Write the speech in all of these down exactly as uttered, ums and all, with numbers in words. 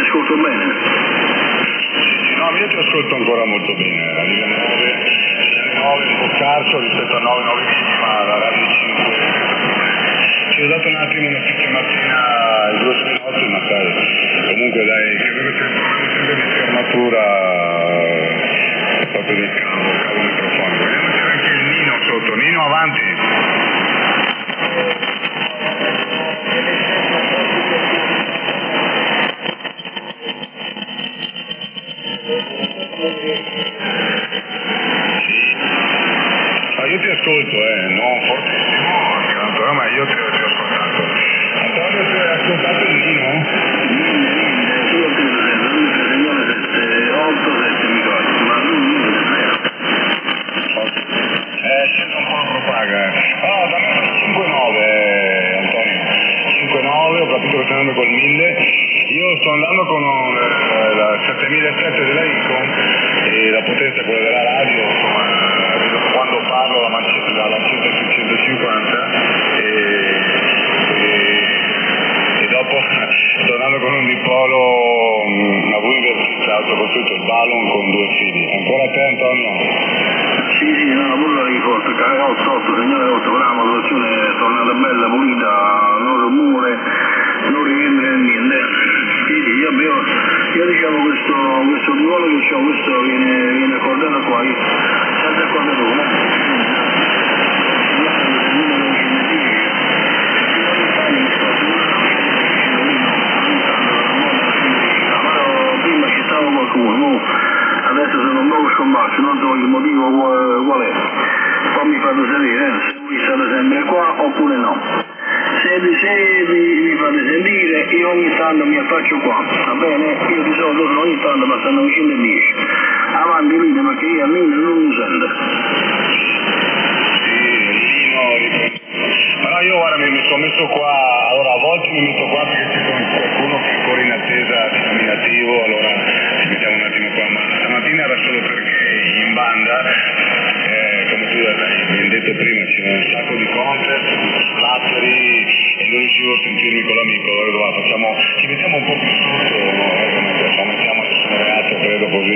ascolto bene. No, io ti ascolto ancora molto bene, alle nove, nove un po' scarso rispetto a nove, nove ma la radio cinque. Ci ho dato un attimo una sistematina, i due spinotti, ma sai, comunque dai, credo che sia un problema sempre di fermatura, eh, proprio del cavo, cavo microfonico. Vediamo se c'è anche il Nino sotto. Nino, avanti. Ah, io ti ascolto, eh, non fortissimo, Antonio, ma io ti, ti ho ascoltato. Antonio, ti hai ascoltato il Nino? Eh, sento un po' la propaga. Ah, dammi una cinque nove, Antonio. cinque nove, ho capito che stai andando col mille. Io sto andando con eh, la settemilasette della Icon e la potenza è quella della radio, insomma, quando parlo la mancetta, la lancetta è sui centocinquanta e, e, e dopo sto andando con un dipolo a V invertita, autocostruito il balon con due fili. Ancora a te, Antonio? Sì, sì, no, quello è forte, otto, otto, segnale otto, la modulazione è tornata bella, pulita, non rumore, non rientra niente. Sì, sì, io, io, io diciamo questo, questo ruolo che ho, questo viene, viene accordato qua, io, sempre accordato qua. Prima ci stava qualcuno, adesso sono un nuovo scomparso, non so il motivo qual è. Poi mi fate sapere eh, se voi state sempre qua oppure no. Se, se vi, vi fate sentire io ogni tanto mi affaccio qua, va bene? Io di solito sono ogni tanto ma stanno vicino alle dieci. Avanti Lino perché io a Lino non lo sento. Sì, Lino, allora io guarda mi, mi sono messo qua, allora a volte mi metto qua perché c'è qualcuno che è ancora in attesa di nominativo, allora ci mettiamo un attimo qua, ma stamattina era solo perché in banda, eh, come tu hai ben detto prima, c'era un sacco di contest, splatteri e non riuscivo a sentirmi con l'amico, allora guarda, facciamo, ci mettiamo un po' più sotto, no? Eh, non mettiamo nessun reato, credo così,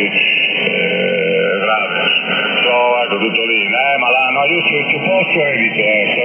eh, grave, so, ecco tutto lì, eh, ma là, no, io se, se posso evito, eh, sto